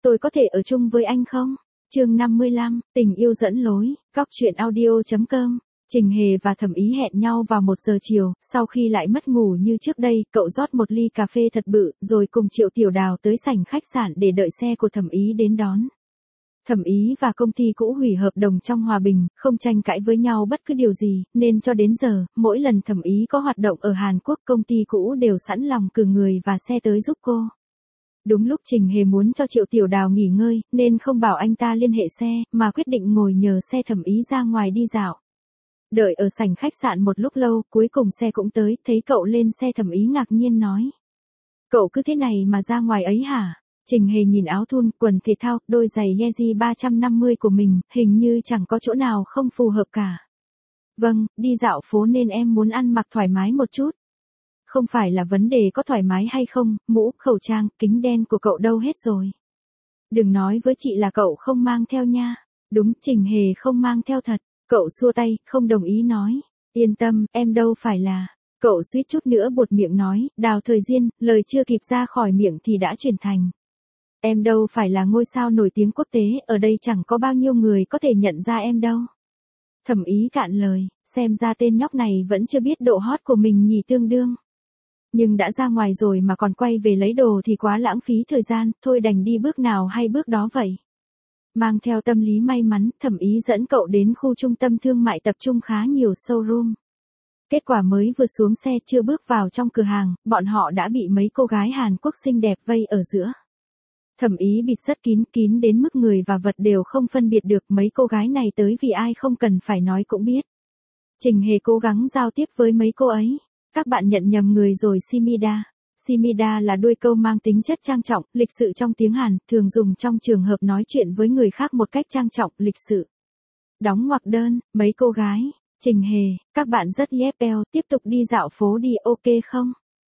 tôi có thể ở chung với anh không? Chương 55, tình yêu dẫn lối, góc truyện audio.com. Trình Hề và Thẩm Ý hẹn nhau vào 1 giờ chiều, sau khi lại mất ngủ như trước đây, cậu rót một ly cà phê thật bự, rồi cùng Triệu Tiểu Đào tới sảnh khách sạn để đợi xe của Thẩm Ý đến đón. Thẩm Ý và công ty cũ hủy hợp đồng trong hòa bình, không tranh cãi với nhau bất cứ điều gì, nên cho đến giờ, mỗi lần Thẩm Ý có hoạt động ở Hàn Quốc, công ty cũ đều sẵn lòng cử người và xe tới giúp cô. Đúng lúc Trình Hề muốn cho Triệu Tiểu Đào nghỉ ngơi, nên không bảo anh ta liên hệ xe, mà quyết định ngồi nhờ xe Thẩm Ý ra ngoài đi dạo. Đợi ở sảnh khách sạn một lúc lâu, cuối cùng xe cũng tới, thấy cậu lên xe Thẩm Ý ngạc nhiên nói. Cậu cứ thế này mà ra ngoài ấy hả? Trình Hề nhìn áo thun, quần thể thao, đôi giày Yeezy 350 của mình, hình như chẳng có chỗ nào không phù hợp cả. Vâng, đi dạo phố nên em muốn ăn mặc thoải mái một chút. Không phải là vấn đề có thoải mái hay không, mũ, khẩu trang, kính đen của cậu đâu hết rồi. Đừng nói với chị là cậu không mang theo nha. Đúng, Trình Hề không mang theo thật. Cậu xua tay, không đồng ý nói. Yên tâm, em đâu phải là. Cậu suýt chút nữa buột miệng nói, Đào Thời Diên, lời chưa kịp ra khỏi miệng thì đã chuyển thành. Em đâu phải là ngôi sao nổi tiếng quốc tế, ở đây chẳng có bao nhiêu người có thể nhận ra em đâu. Thẩm Ý cạn lời, xem ra tên nhóc này vẫn chưa biết độ hot của mình nhỉ tương đương. Nhưng đã ra ngoài rồi mà còn quay về lấy đồ thì quá lãng phí thời gian, thôi đành đi bước nào hay bước đó vậy. Mang theo tâm lý may mắn, Thẩm Ý dẫn cậu đến khu trung tâm thương mại tập trung khá nhiều showroom. Kết quả mới vừa xuống xe chưa bước vào trong cửa hàng, bọn họ đã bị mấy cô gái Hàn Quốc xinh đẹp vây ở giữa. Thẩm Ý bịt rất kín đến mức người và vật đều không phân biệt được, mấy cô gái này tới vì ai không cần phải nói cũng biết. Trình Hề cố gắng giao tiếp với mấy cô ấy. Các bạn nhận nhầm người rồi. Simida. Simida là đuôi câu mang tính chất trang trọng, lịch sự trong tiếng Hàn, thường dùng trong trường hợp nói chuyện với người khác một cách trang trọng, lịch sự. Đóng ngoặc đơn, mấy cô gái. Trình Hề, các bạn rất yepel, tiếp tục đi dạo phố đi, ok không?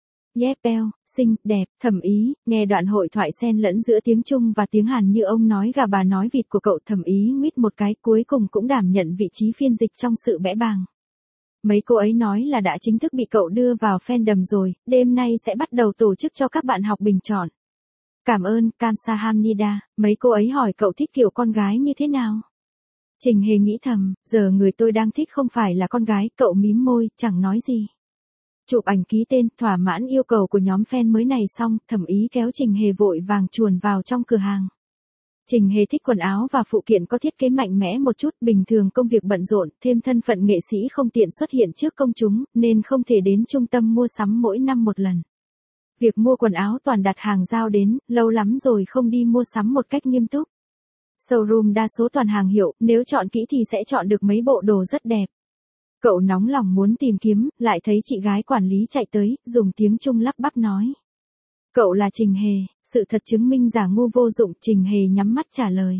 Yepel, xinh, đẹp. Thẩm Ý, nghe đoạn hội thoại xen lẫn giữa tiếng Trung và tiếng Hàn như ông nói gà bà nói vịt của cậu. Thẩm Ý nguyết một cái, cuối cùng cũng đảm nhận vị trí phiên dịch trong sự bẽ bàng. Mấy cô ấy nói là đã chính thức bị cậu đưa vào fandom rồi, đêm nay sẽ bắt đầu tổ chức cho các bạn học bình chọn. Cảm ơn, Kamsahamnida. Mấy cô ấy hỏi cậu thích kiểu con gái như thế nào? Trình Hề nghĩ thầm, giờ người tôi đang thích không phải là con gái, cậu mím môi, chẳng nói gì. Chụp ảnh ký tên, thỏa mãn yêu cầu của nhóm fan mới này xong, Thẩm Ý kéo Trình Hề vội vàng chuồn vào trong cửa hàng. Trình Hề thích quần áo và phụ kiện có thiết kế mạnh mẽ một chút, bình thường công việc bận rộn, thêm thân phận nghệ sĩ không tiện xuất hiện trước công chúng, nên không thể đến trung tâm mua sắm mỗi năm một lần. Việc mua quần áo toàn đặt hàng giao đến, lâu lắm rồi không đi mua sắm một cách nghiêm túc. Showroom đa số toàn hàng hiệu, nếu chọn kỹ thì sẽ chọn được mấy bộ đồ rất đẹp. Cậu nóng lòng muốn tìm kiếm, lại thấy chị gái quản lý chạy tới, dùng tiếng Trung lắp bắp nói. Cậu là Trình Hề, sự thật chứng minh giả ngu vô dụng. Trình Hề nhắm mắt trả lời.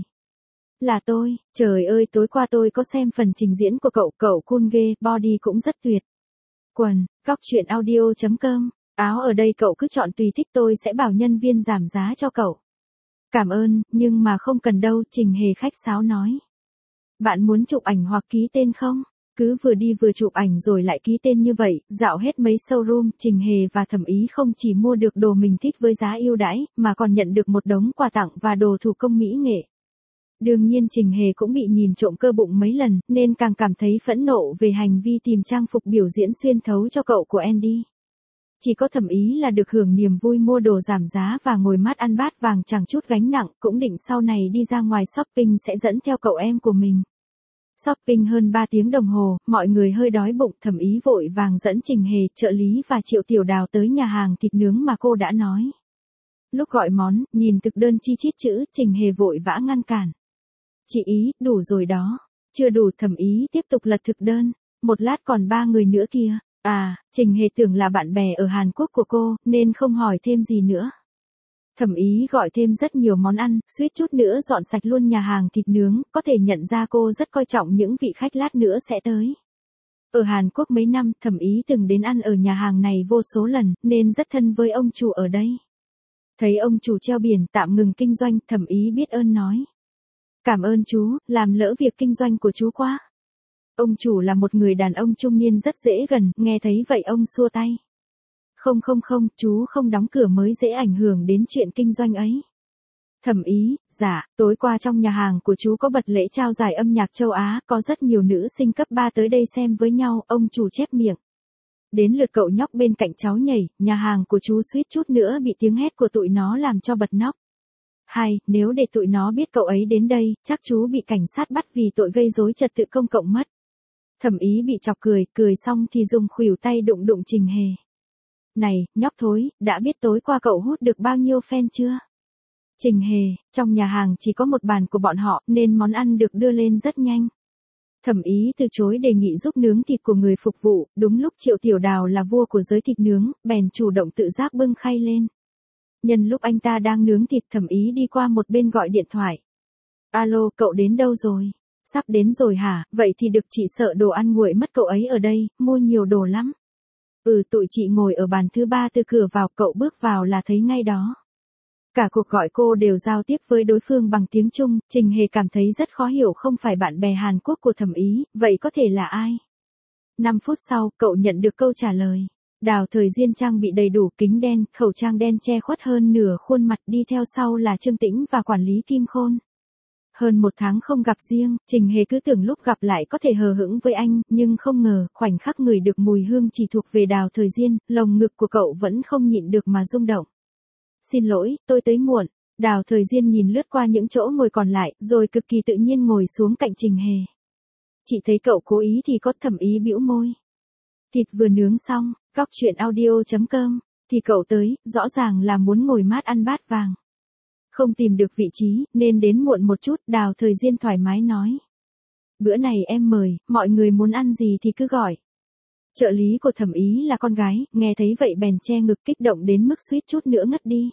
Là tôi, trời ơi tối qua tôi có xem phần trình diễn của cậu cool ghê, body cũng rất tuyệt. Quần, góc truyện audio.com, áo ở đây cậu cứ chọn tùy thích, tôi sẽ bảo nhân viên giảm giá cho cậu. Cảm ơn, nhưng mà không cần đâu, Trình Hề khách sáo nói. Bạn muốn chụp ảnh hoặc ký tên không? Cứ vừa đi vừa chụp ảnh rồi lại ký tên như vậy, dạo hết mấy showroom, Trình Hề và Thẩm Ý không chỉ mua được đồ mình thích với giá ưu đãi, mà còn nhận được một đống quà tặng và đồ thủ công mỹ nghệ. Đương nhiên Trình Hề cũng bị nhìn trộm cơ bụng mấy lần, nên càng cảm thấy phẫn nộ về hành vi tìm trang phục biểu diễn xuyên thấu cho cậu của Andy. Chỉ có Thẩm Ý là được hưởng niềm vui mua đồ giảm giá và ngồi mát ăn bát vàng chẳng chút gánh nặng, cũng định sau này đi ra ngoài shopping sẽ dẫn theo cậu em của mình. Shopping hơn 3 tiếng đồng hồ, mọi người hơi đói bụng, Thẩm Ý vội vàng dẫn Trình Hề, trợ lý và Triệu Tiểu Đào tới nhà hàng thịt nướng mà cô đã nói. Lúc gọi món, nhìn thực đơn chi chít chữ, Trình Hề vội vã ngăn cản. Chị Ý, đủ rồi đó. Chưa đủ. Thẩm Ý tiếp tục lật thực đơn. Một lát còn 3 người nữa kìa. À, Trình Hề tưởng là bạn bè ở Hàn Quốc của cô, nên không hỏi thêm gì nữa. Thẩm Ý gọi thêm rất nhiều món ăn, suýt chút nữa dọn sạch luôn nhà hàng thịt nướng, có thể nhận ra cô rất coi trọng những vị khách lát nữa sẽ tới. Ở Hàn Quốc mấy năm, Thẩm Ý từng đến ăn ở nhà hàng này vô số lần, nên rất thân với ông chủ ở đây. Thấy ông chủ treo biển tạm ngừng kinh doanh, Thẩm Ý biết ơn nói. Cảm ơn chú, làm lỡ việc kinh doanh của chú quá. Ông chủ là một người đàn ông trung niên rất dễ gần, nghe thấy vậy ông xua tay. Không, chú không đóng cửa mới dễ ảnh hưởng đến chuyện kinh doanh ấy. Thẩm Ý, dạ, tối qua trong nhà hàng của chú có bật lễ trao giải âm nhạc châu Á, có rất nhiều nữ sinh cấp 3 tới đây xem với nhau, ông chủ chép miệng. Đến lượt cậu nhóc bên cạnh cháu nhảy, nhà hàng của chú suýt chút nữa bị tiếng hét của tụi nó làm cho bật nóc. Hay, nếu để tụi nó biết cậu ấy đến đây, chắc chú bị cảnh sát bắt vì tội gây rối trật tự công cộng mất. Thẩm Ý bị chọc cười, cười xong thì dùng khuỷu tay đụng đụng Trình Hề. Này, nhóc thối, đã biết tối qua cậu hút được bao nhiêu fan chưa? Trình Hề, trong nhà hàng chỉ có một bàn của bọn họ nên món ăn được đưa lên rất nhanh. Thẩm Ý từ chối đề nghị giúp nướng thịt của người phục vụ, đúng lúc Triệu Tiểu Đào là vua của giới thịt nướng, bèn chủ động tự giác bưng khay lên. Nhân lúc anh ta đang nướng thịt, Thẩm Ý đi qua một bên gọi điện thoại. Alo, cậu đến đâu rồi? Sắp đến rồi hả? Vậy thì được, chị sợ đồ ăn nguội mất, cậu ấy ở đây, mua nhiều đồ lắm. Tụi chị ngồi ở bàn thứ 3 từ cửa vào, cậu bước vào là thấy ngay đó. Cả cuộc gọi cô đều giao tiếp với đối phương bằng tiếng Trung, Trình Hề cảm thấy rất khó hiểu, không phải bạn bè Hàn Quốc của Thẩm Ý, vậy có thể là ai? 5 phút sau, cậu nhận được câu trả lời. Đào Thời Diên trang bị đầy đủ kính đen, khẩu trang đen che khuất hơn nửa khuôn mặt, đi theo sau là Trương Tĩnh và quản lý Kim Khôn. Hơn 1 tháng không gặp riêng, Trình Hề cứ tưởng lúc gặp lại có thể hờ hững với anh, nhưng không ngờ, khoảnh khắc ngửi được mùi hương chỉ thuộc về Đào Thời Diên, lồng ngực của cậu vẫn không nhịn được mà rung động. Xin lỗi, tôi tới muộn. Đào Thời Diên nhìn lướt qua những chỗ ngồi còn lại, rồi cực kỳ tự nhiên ngồi xuống cạnh Trình Hề. Chị thấy cậu cố ý thì có. Thẩm Ý bĩu môi. Thịt vừa nướng xong, góc chuyện audio.com, thì cậu tới, rõ ràng là muốn ngồi mát ăn bát vàng. Không tìm được vị trí, nên đến muộn một chút, Đào Thời Diên thoải mái nói. Bữa này em mời, mọi người muốn ăn gì thì cứ gọi. Trợ lý của Thẩm Ý là con gái, nghe thấy vậy bèn che ngực, kích động đến mức suýt chút nữa ngất đi.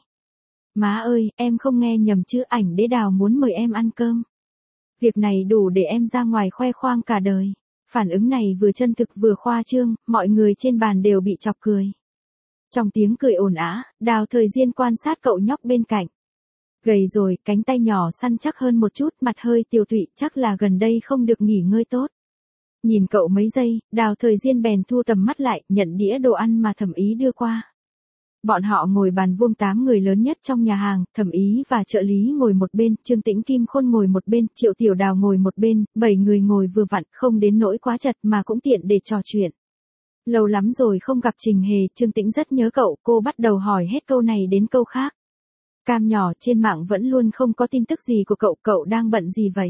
Má ơi, em không nghe nhầm chứ, ảnh đế Đào muốn mời em ăn cơm. Việc này đủ để em ra ngoài khoe khoang cả đời. Phản ứng này vừa chân thực vừa khoa trương, mọi người trên bàn đều bị chọc cười. Trong tiếng cười ồn ào, Đào Thời Diên quan sát cậu nhóc bên cạnh. Gầy rồi, cánh tay nhỏ săn chắc hơn một chút, mặt hơi tiều tụy, chắc là gần đây không được nghỉ ngơi tốt. Nhìn cậu mấy giây, Đào Thời Diên bèn thu tầm mắt lại, nhận đĩa đồ ăn mà Thẩm Ý đưa qua. Bọn họ ngồi bàn vuông 8 người lớn nhất trong nhà hàng, Thẩm Ý và trợ lý ngồi một bên, Trương Tĩnh Kim Khôn ngồi một bên, Triệu Tiểu Đào ngồi một bên, 7 người ngồi vừa vặn, không đến nỗi quá chật mà cũng tiện để trò chuyện. Lâu lắm rồi không gặp Trình Hề, Trương Tĩnh rất nhớ cậu, cô bắt đầu hỏi hết câu này đến câu khác. Cam nhỏ, trên mạng vẫn luôn không có tin tức gì của cậu, cậu đang bận gì vậy?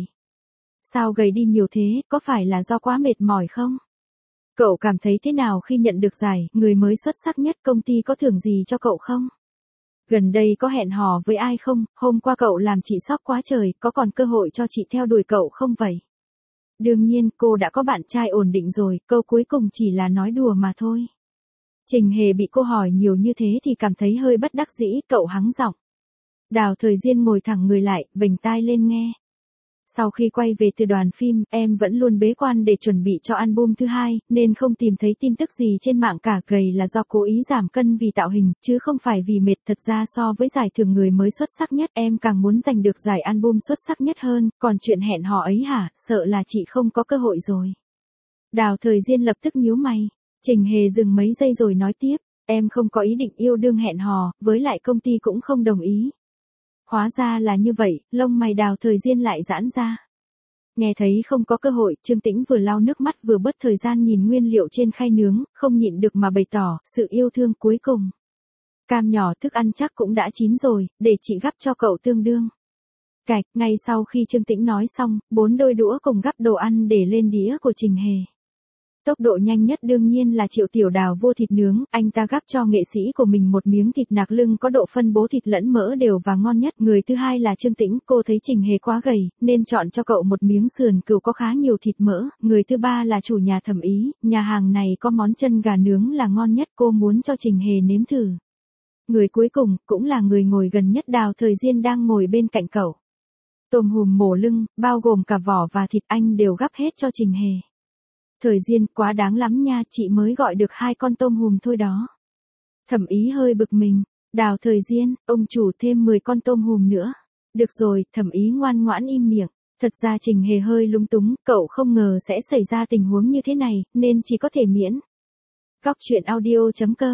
Sao gầy đi nhiều thế, có phải là do quá mệt mỏi không? Cậu cảm thấy thế nào khi nhận được giải, người mới xuất sắc nhất, công ty có thưởng gì cho cậu không? Gần đây có hẹn hò với ai không? Hôm qua cậu làm chị sốc quá trời, có còn cơ hội cho chị theo đuổi cậu không vậy? Đương nhiên, cô đã có bạn trai ổn định rồi, câu cuối cùng chỉ là nói đùa mà thôi. Trình Hề bị cô hỏi nhiều như thế thì cảm thấy hơi bất đắc dĩ, cậu hắng giọng. Đào Thời Diên ngồi thẳng người lại, vểnh tai lên nghe. Sau khi quay về từ đoàn phim, em vẫn luôn bế quan để chuẩn bị cho album thứ 2, nên không tìm thấy tin tức gì trên mạng cả. Gầy là do cố ý giảm cân vì tạo hình, chứ không phải vì mệt. Thật ra so với giải thưởng người mới xuất sắc nhất, em càng muốn giành được giải album xuất sắc nhất hơn, còn chuyện hẹn hò ấy hả, sợ là chị không có cơ hội rồi. Đào Thời Diên lập tức nhíu mày. Trình Hề dừng mấy giây rồi nói tiếp, em không có ý định yêu đương hẹn hò, với lại công ty cũng không đồng ý. Hóa ra là như vậy, lông mày Đào Thời Diên lại giãn ra. Nghe thấy không có cơ hội, Trương Tĩnh vừa lau nước mắt vừa bớt thời gian nhìn nguyên liệu trên khay nướng, không nhịn được mà bày tỏ sự yêu thương cuối cùng. Cam nhỏ, thức ăn chắc cũng đã chín rồi, để chị gắp cho cậu tương đương. Cạch, ngay sau khi Trương Tĩnh nói xong, 4 đôi đũa cùng gắp đồ ăn để lên đĩa của Trình Hề. Tốc độ nhanh nhất đương nhiên là Triệu Tiểu Đào vô thịt nướng, anh ta gắp cho nghệ sĩ của mình một miếng thịt nạc lưng có độ phân bố thịt lẫn mỡ đều và ngon nhất. Người thứ hai là Trương Tĩnh, cô thấy Trình Hề quá gầy, nên chọn cho cậu một miếng sườn cừu có khá nhiều thịt mỡ. Người thứ ba là chủ nhà Thẩm Ý, nhà hàng này có món chân gà nướng là ngon nhất, cô muốn cho Trình Hề nếm thử. Người cuối cùng, cũng là người ngồi gần nhất, Đào Thời Diên đang ngồi bên cạnh cậu. Tôm hùm mổ lưng, bao gồm cả vỏ và thịt, anh đều gắp hết cho Trình Hề. Thời Diên, quá đáng lắm nha, chị mới gọi được 2 con tôm hùm thôi đó. Thẩm Ý hơi bực mình. Đào Thời Diên, ông chủ thêm 10 con tôm hùm nữa. Được rồi, Thẩm Ý ngoan ngoãn im miệng. Thật ra Trình Hề hơi lúng túng, cậu không ngờ sẽ xảy ra tình huống như thế này, nên chỉ có thể miễn. Góc chuyện audio.com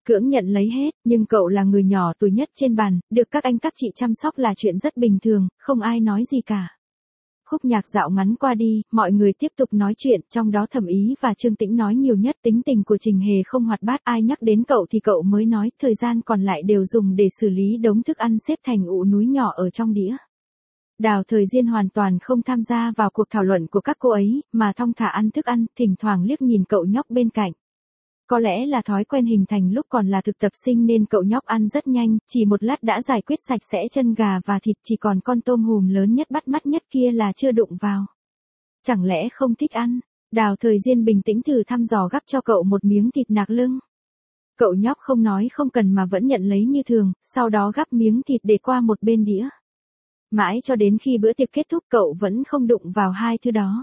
cưỡng nhận lấy hết, nhưng cậu là người nhỏ tuổi nhất trên bàn, được các anh các chị chăm sóc là chuyện rất bình thường, không ai nói gì cả. Khúc nhạc dạo ngắn qua đi, mọi người tiếp tục nói chuyện, trong đó Thẩm Ý và Trương Tĩnh nói nhiều nhất. Tính tình của Trình Hề không hoạt bát, ai nhắc đến cậu thì cậu mới nói, thời gian còn lại đều dùng để xử lý đống thức ăn xếp thành ụ núi nhỏ ở trong đĩa. Đào Thời Diên hoàn toàn không tham gia vào cuộc thảo luận của các cô ấy, mà thong thả ăn thức ăn, thỉnh thoảng liếc nhìn cậu nhóc bên cạnh. Có lẽ là thói quen hình thành lúc còn là thực tập sinh nên cậu nhóc ăn rất nhanh, chỉ một lát đã giải quyết sạch sẽ chân gà và thịt, chỉ còn con tôm hùm lớn nhất bắt mắt nhất kia là chưa đụng vào. Chẳng lẽ không thích ăn? Đào Thời Diên bình tĩnh thử thăm dò gắp cho cậu một miếng thịt nạc lưng. Cậu nhóc không nói không cần mà vẫn nhận lấy như thường, sau đó gắp miếng thịt để qua một bên đĩa. Mãi cho đến khi bữa tiệc kết thúc cậu vẫn không đụng vào hai thứ đó.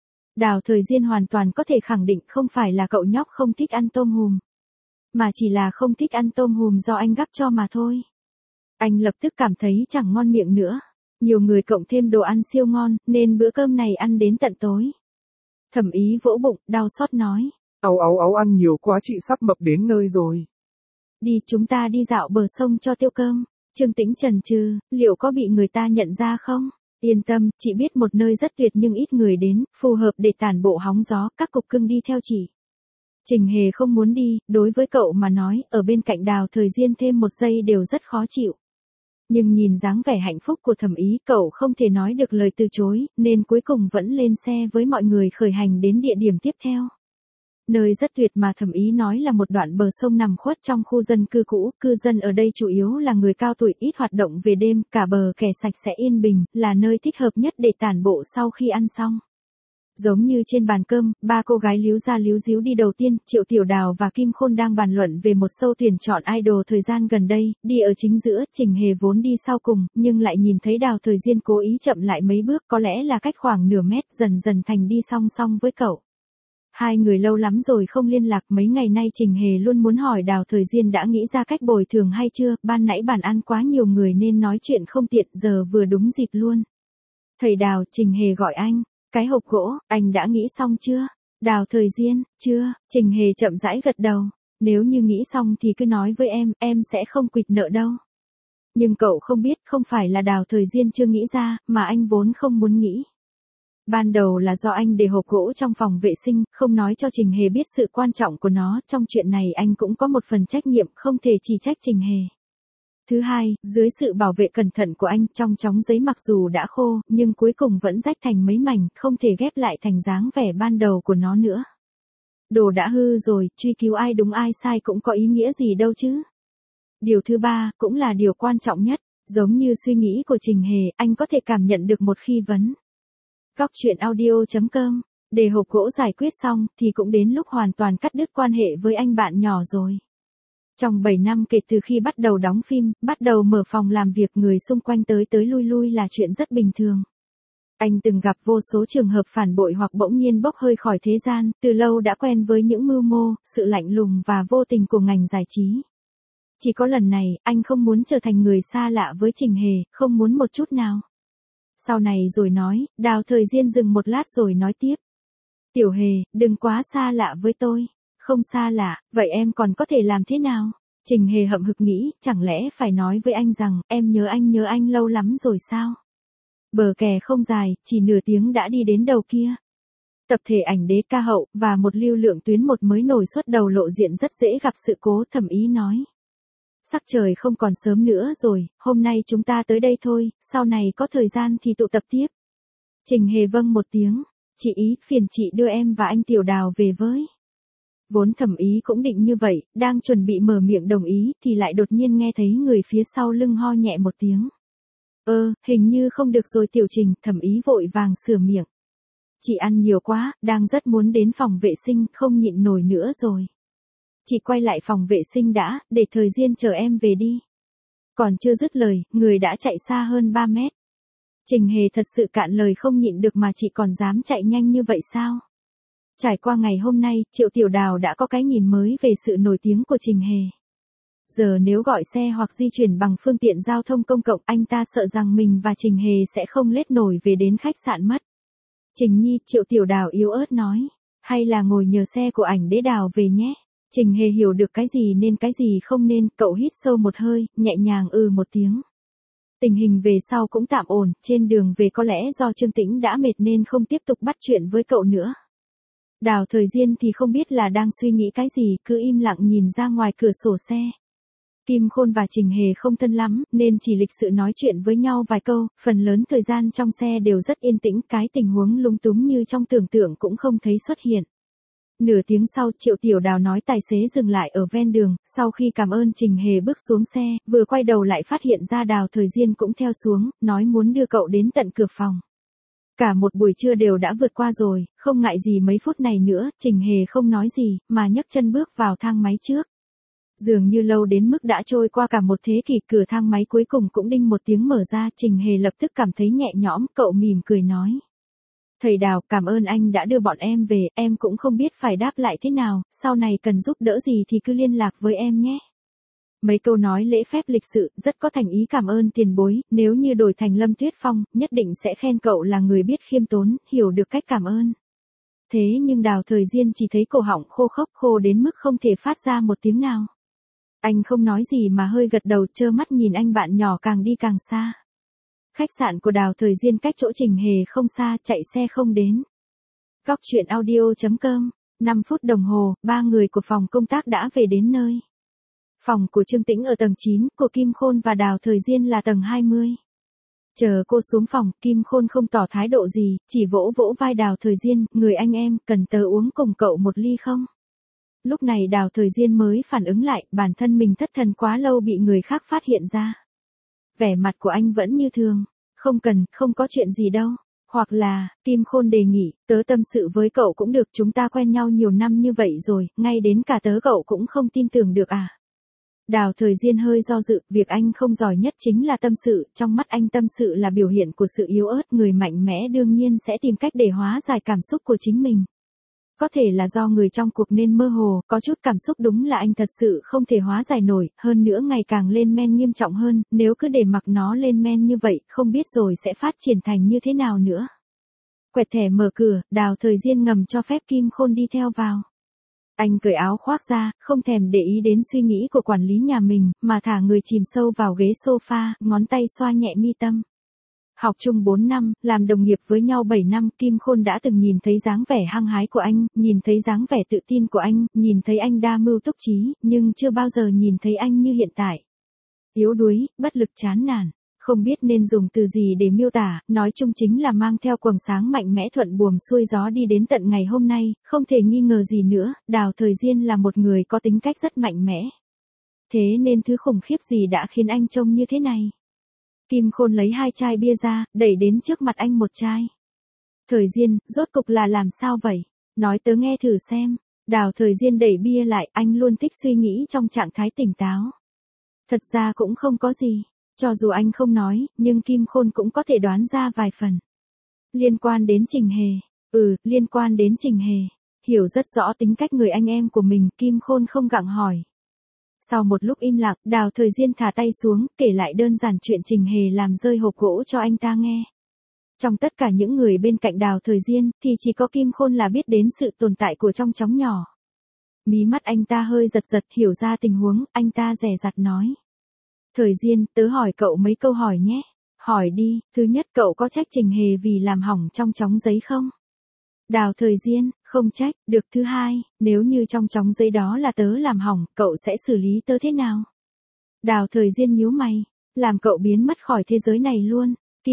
Đào Thời Diên hoàn toàn có thể khẳng định không phải là cậu nhóc không thích ăn tôm hùm, mà chỉ là không thích ăn tôm hùm do anh gắp cho mà thôi. Anh lập tức cảm thấy chẳng ngon miệng nữa. Nhiều người cộng thêm đồ ăn siêu ngon, nên bữa cơm này ăn đến tận tối. Thẩm Ý vỗ bụng, đau xót nói. Áu ăn nhiều quá chị sắp mập đến nơi rồi. Đi chúng ta đi dạo bờ sông cho tiêu cơm. Trương Tĩnh chần chừ, liệu có bị người ta nhận ra không? Yên tâm, chị biết một nơi rất tuyệt nhưng ít người đến, phù hợp để tản bộ hóng gió, các cục cưng đi theo chị. Trình Hề không muốn đi, đối với cậu mà nói, ở bên cạnh Đào Thời Diên thêm một giây đều rất khó chịu. Nhưng nhìn dáng vẻ hạnh phúc của Thẩm Ý, cậu không thể nói được lời từ chối, nên cuối cùng vẫn lên xe với mọi người khởi hành đến địa điểm tiếp theo. Nơi rất tuyệt mà Thẩm Ý nói là một đoạn bờ sông nằm khuất trong khu dân cư cũ, cư dân ở đây chủ yếu là người cao tuổi ít hoạt động về đêm, cả bờ kè sạch sẽ yên bình, là nơi thích hợp nhất để tản bộ sau khi ăn xong. Giống như trên bàn cơm, ba cô gái líu ra líu díu đi đầu tiên, Triệu Tiểu Đào và Kim Khôn đang bàn luận về một show tuyển chọn idol thời gian gần đây, đi ở chính giữa, Trình Hề vốn đi sau cùng, nhưng lại nhìn thấy Đào Thời Diên cố ý chậm lại mấy bước, có lẽ là cách khoảng nửa mét, dần dần thành đi song song với cậu. Hai người lâu lắm rồi không liên lạc, mấy ngày nay Trình Hề luôn muốn hỏi Đào Thời Diên đã nghĩ ra cách bồi thường hay chưa, ban nãy bàn ăn quá nhiều người nên nói chuyện không tiện, giờ vừa đúng dịp luôn. Thầy Đào, Trình Hề gọi anh. Cái hộp gỗ, anh đã nghĩ xong chưa? Đào Thời Diên, chưa, Trình Hề chậm rãi gật đầu. Nếu như nghĩ xong thì cứ nói với em sẽ không quỵt nợ đâu. Nhưng cậu không biết, không phải là Đào Thời Diên chưa nghĩ ra, mà anh vốn không muốn nghĩ. Ban đầu là do anh để hộp gỗ trong phòng vệ sinh, không nói cho Trình Hề biết sự quan trọng của nó, trong chuyện này anh cũng có một phần trách nhiệm, không thể chỉ trách Trình Hề. Thứ hai, dưới sự bảo vệ cẩn thận của anh, trong chóng giấy mặc dù đã khô, nhưng cuối cùng vẫn rách thành mấy mảnh, không thể ghép lại thành dáng vẻ ban đầu của nó nữa. Đồ đã hư rồi, truy cứu ai đúng ai sai cũng có ý nghĩa gì đâu chứ. Điều thứ ba, cũng là điều quan trọng nhất, giống như suy nghĩ của Trình Hề, anh có thể cảm nhận được một khi vấn. Góc truyện audio.com, để hộp gỗ giải quyết xong, thì cũng đến lúc hoàn toàn cắt đứt quan hệ với anh bạn nhỏ rồi. Trong 7 năm kể từ khi bắt đầu đóng phim, bắt đầu mở phòng làm việc, người xung quanh tới lui lui là chuyện rất bình thường. Anh từng gặp vô số trường hợp phản bội hoặc bỗng nhiên bốc hơi khỏi thế gian, từ lâu đã quen với những mưu mô, sự lạnh lùng và vô tình của ngành giải trí. Chỉ có lần này, anh không muốn trở thành người xa lạ với Trình Hề, không muốn một chút nào. Sau này rồi nói, Đào Thời Diên dừng một lát rồi nói tiếp. Tiểu Hề, đừng quá xa lạ với tôi. Không xa lạ, vậy em còn có thể làm thế nào? Trình Hề hậm hực nghĩ, chẳng lẽ phải nói với anh rằng, em nhớ anh lâu lắm rồi sao? Bờ kè không dài, chỉ nửa tiếng đã đi đến đầu kia. Tập thể ảnh đế ca hậu, và một lưu lượng tuyến một mới nổi xuất đầu lộ diện rất dễ gặp sự cố, Thẩm Ý nói. Sắc trời không còn sớm nữa rồi, hôm nay chúng ta tới đây thôi, sau này có thời gian thì tụ tập tiếp. Trình Hề vâng một tiếng, chị Ý, phiền chị đưa em và anh Tiểu Đào về với. Vốn Thẩm Ý cũng định như vậy, đang chuẩn bị mở miệng đồng ý, thì lại đột nhiên nghe thấy người phía sau lưng ho nhẹ một tiếng. Hình như không được rồi Tiểu Trình, Thẩm Ý vội vàng sửa miệng. Chị ăn nhiều quá, đang rất muốn đến phòng vệ sinh, không nhịn nổi nữa rồi. Chị quay lại phòng vệ sinh đã, để Thời Diên chờ em về đi. Còn chưa dứt lời, người đã chạy xa hơn 3 mét. Trình Hề thật sự cạn lời không nhịn được mà chị còn dám chạy nhanh như vậy sao? Trải qua ngày hôm nay, Triệu Tiểu Đào đã có cái nhìn mới về sự nổi tiếng của Trình Hề. Giờ nếu gọi xe hoặc di chuyển bằng phương tiện giao thông công cộng, anh ta sợ rằng mình và Trình Hề sẽ không lết nổi về đến khách sạn mất. Trình Nhi, Triệu Tiểu Đào yếu ớt nói, hay là ngồi nhờ xe của ảnh đế Đào về nhé. Trình Hề hiểu được cái gì nên cái gì không nên, cậu hít sâu một hơi, nhẹ nhàng một tiếng. Tình hình về sau cũng tạm ổn, trên đường về có lẽ do Trương Tĩnh đã mệt nên không tiếp tục bắt chuyện với cậu nữa. Đào Thời Diên thì không biết là đang suy nghĩ cái gì, cứ im lặng nhìn ra ngoài cửa sổ xe. Kim Khôn và Trình Hề không thân lắm, nên chỉ lịch sự nói chuyện với nhau vài câu, phần lớn thời gian trong xe đều rất yên tĩnh, cái tình huống lung túng như trong tưởng tượng cũng không thấy xuất hiện. Nửa tiếng sau, Triệu Tiểu Đào nói tài xế dừng lại ở ven đường, sau khi cảm ơn Trình Hề bước xuống xe, vừa quay đầu lại phát hiện ra Đào Thời Diên cũng theo xuống, nói muốn đưa cậu đến tận cửa phòng. Cả một buổi trưa đều đã vượt qua rồi, không ngại gì mấy phút này nữa, Trình Hề không nói gì, mà nhấc chân bước vào thang máy trước. Dường như lâu đến mức đã trôi qua cả một thế kỷ, cửa thang máy cuối cùng cũng đinh một tiếng mở ra, Trình Hề lập tức cảm thấy nhẹ nhõm, cậu mỉm cười nói. Thầy Đào, cảm ơn anh đã đưa bọn em về, em cũng không biết phải đáp lại thế nào, sau này cần giúp đỡ gì thì cứ liên lạc với em nhé. Mấy câu nói lễ phép lịch sự, rất có thành ý cảm ơn tiền bối, nếu như đổi thành Lâm Tuyết Phong, nhất định sẽ khen cậu là người biết khiêm tốn, hiểu được cách cảm ơn. Thế nhưng Đào Thời Diên chỉ thấy cổ họng khô khốc, khô đến mức không thể phát ra một tiếng nào. Anh không nói gì mà hơi gật đầu, trơ mắt nhìn anh bạn nhỏ càng đi càng xa. Khách sạn của Đào Thời Diên cách chỗ Trình Hề không xa, chạy xe không đến. Góc truyện audio.com, 5 phút đồng hồ, 3 người của phòng công tác đã về đến nơi. Phòng của Trương Tĩnh ở tầng 9, của Kim Khôn và Đào Thời Diên là tầng 20. Chờ cô xuống phòng, Kim Khôn không tỏ thái độ gì, chỉ vỗ vỗ vai Đào Thời Diên, người anh em, cần tớ uống cùng cậu một ly không? Lúc này Đào Thời Diên mới phản ứng lại, bản thân mình thất thần quá lâu bị người khác phát hiện ra. Vẻ mặt của anh vẫn như thường, không cần, không có chuyện gì đâu. Hoặc là, Kim Khôn đề nghị, tớ tâm sự với cậu cũng được, chúng ta quen nhau nhiều năm như vậy rồi, ngay đến cả tớ cậu cũng không tin tưởng được à. Đào Thời Diên hơi do dự, việc anh không giỏi nhất chính là tâm sự, trong mắt anh tâm sự là biểu hiện của sự yếu ớt, người mạnh mẽ đương nhiên sẽ tìm cách để hóa giải cảm xúc của chính mình. Có thể là do người trong cuộc nên mơ hồ, có chút cảm xúc đúng là anh thật sự không thể hóa giải nổi, hơn nữa ngày càng lên men nghiêm trọng hơn, nếu cứ để mặc nó lên men như vậy, không biết rồi sẽ phát triển thành như thế nào nữa. Quẹt thẻ mở cửa, Đào Thời Diên ngầm cho phép Kim Khôn đi theo vào. Anh cởi áo khoác ra, không thèm để ý đến suy nghĩ của quản lý nhà mình, mà thả người chìm sâu vào ghế sofa, ngón tay xoa nhẹ mi tâm. Học chung 4 năm, làm đồng nghiệp với nhau 7 năm, Kim Khôn đã từng nhìn thấy dáng vẻ hăng hái của anh, nhìn thấy dáng vẻ tự tin của anh, nhìn thấy anh đa mưu túc trí, nhưng chưa bao giờ nhìn thấy anh như hiện tại. Yếu đuối, bất lực chán nản, không biết nên dùng từ gì để miêu tả, nói chung chính là mang theo quầng sáng mạnh mẽ thuận buồm xuôi gió đi đến tận ngày hôm nay, không thể nghi ngờ gì nữa, Đào Thời Diên là một người có tính cách rất mạnh mẽ. Thế nên thứ khủng khiếp gì đã khiến anh trông như thế này? Kim Khôn lấy 2 chai bia ra, đẩy đến trước mặt anh một chai. Thời Diên, rốt cục là làm sao vậy? Nói tớ nghe thử xem. Đào Thời Diên đẩy bia lại, anh luôn thích suy nghĩ trong trạng thái tỉnh táo. Thật ra cũng không có gì. Cho dù anh không nói, nhưng Kim Khôn cũng có thể đoán ra vài phần. Liên quan đến Trình Hề. Liên quan đến Trình Hề. Hiểu rất rõ tính cách người anh em của mình, Kim Khôn không gặng hỏi. Sau một lúc im lặng, Đào Thời Diên thả tay xuống, kể lại đơn giản chuyện Trình Hề làm rơi hộp gỗ cho anh ta nghe. Trong tất cả những người bên cạnh Đào Thời Diên, thì chỉ có Kim Khôn là biết đến sự tồn tại của trong chóng nhỏ. Mí mắt anh ta hơi giật giật, hiểu ra tình huống, anh ta dè dặt nói. Thời Diên, tớ hỏi cậu mấy câu hỏi nhé. Hỏi đi, thứ nhất cậu có trách Trình Hề vì làm hỏng trong chóng giấy không? Đào Thời Diên, không trách, được. Thứ hai, nếu như trong chóng giấy đó là tớ làm hỏng, cậu sẽ xử lý tớ thế nào? Đào Thời Diên nhíu mày, làm cậu biến mất khỏi thế giới này luôn.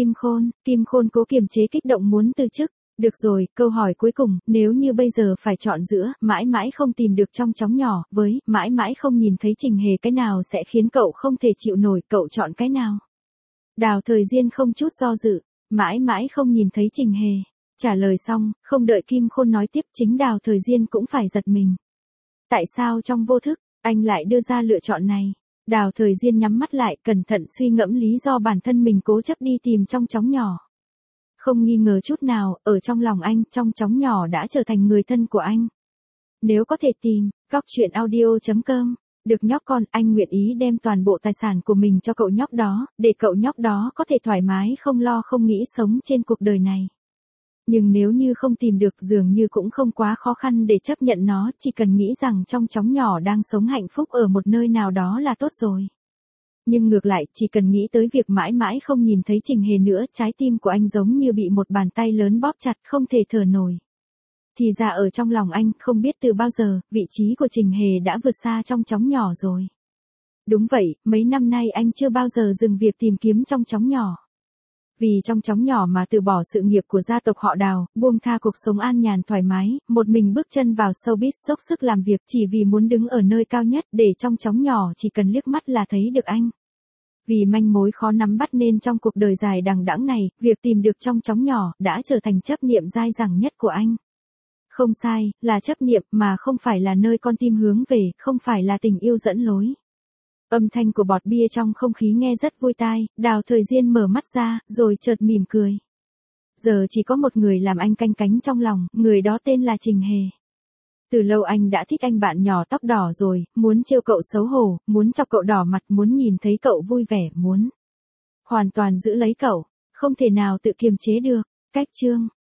Kim Khôn cố kiềm chế kích động muốn từ chức. Được rồi, câu hỏi cuối cùng, nếu như bây giờ phải chọn giữa, mãi mãi không tìm được trong chóng nhỏ, với, mãi mãi không nhìn thấy Trình Hề, cái nào sẽ khiến cậu không thể chịu nổi, cậu chọn cái nào? Đào Thời Diên không chút do dự, mãi mãi không nhìn thấy Trình Hề. Trả lời xong, không đợi Kim Khôn nói tiếp, chính Đào Thời Diên cũng phải giật mình. Tại sao trong vô thức, anh lại đưa ra lựa chọn này? Đào Thời Diên nhắm mắt lại, cẩn thận suy ngẫm lý do bản thân mình cố chấp đi tìm trong chóng nhỏ. Không nghi ngờ chút nào, ở trong lòng anh, trong chóng nhỏ đã trở thành người thân của anh. Nếu có thể tìm, góc truyện audio.com, được nhóc con, anh nguyện ý đem toàn bộ tài sản của mình cho cậu nhóc đó, để cậu nhóc đó có thể thoải mái không lo không nghĩ sống trên cuộc đời này. Nhưng nếu như không tìm được dường như cũng không quá khó khăn để chấp nhận nó, chỉ cần nghĩ rằng trong chóng nhỏ đang sống hạnh phúc ở một nơi nào đó là tốt rồi. Nhưng ngược lại, chỉ cần nghĩ tới việc mãi mãi không nhìn thấy Trình Hề nữa, trái tim của anh giống như bị một bàn tay lớn bóp chặt, không thể thở nổi. Thì ra ở trong lòng anh, không biết từ bao giờ, vị trí của Trình Hề đã vượt xa trong chóng nhỏ rồi. Đúng vậy, mấy năm nay anh chưa bao giờ dừng việc tìm kiếm trong chóng nhỏ. Vì trong chóng nhỏ mà từ bỏ sự nghiệp của gia tộc họ Đào, buông tha cuộc sống an nhàn thoải mái, một mình bước chân vào showbiz dốc sức làm việc chỉ vì muốn đứng ở nơi cao nhất để trong chóng nhỏ chỉ cần liếc mắt là thấy được anh. Vì manh mối khó nắm bắt nên trong cuộc đời dài đằng đẵng này, việc tìm được trong chóng nhỏ đã trở thành chấp niệm dai dẳng nhất của anh. Không sai, là chấp niệm mà không phải là nơi con tim hướng về, không phải là tình yêu dẫn lối. Âm thanh của bọt bia trong không khí nghe rất vui tai, Đào Thời Diên mở mắt ra, rồi chợt mỉm cười. Giờ chỉ có một người làm anh canh cánh trong lòng, người đó tên là Trình Hề. Từ lâu anh đã thích anh bạn nhỏ tóc đỏ rồi, muốn trêu cậu xấu hổ, muốn chọc cậu đỏ mặt, muốn nhìn thấy cậu vui vẻ, muốn hoàn toàn giữ lấy cậu, không thể nào tự kiềm chế được. Cách chương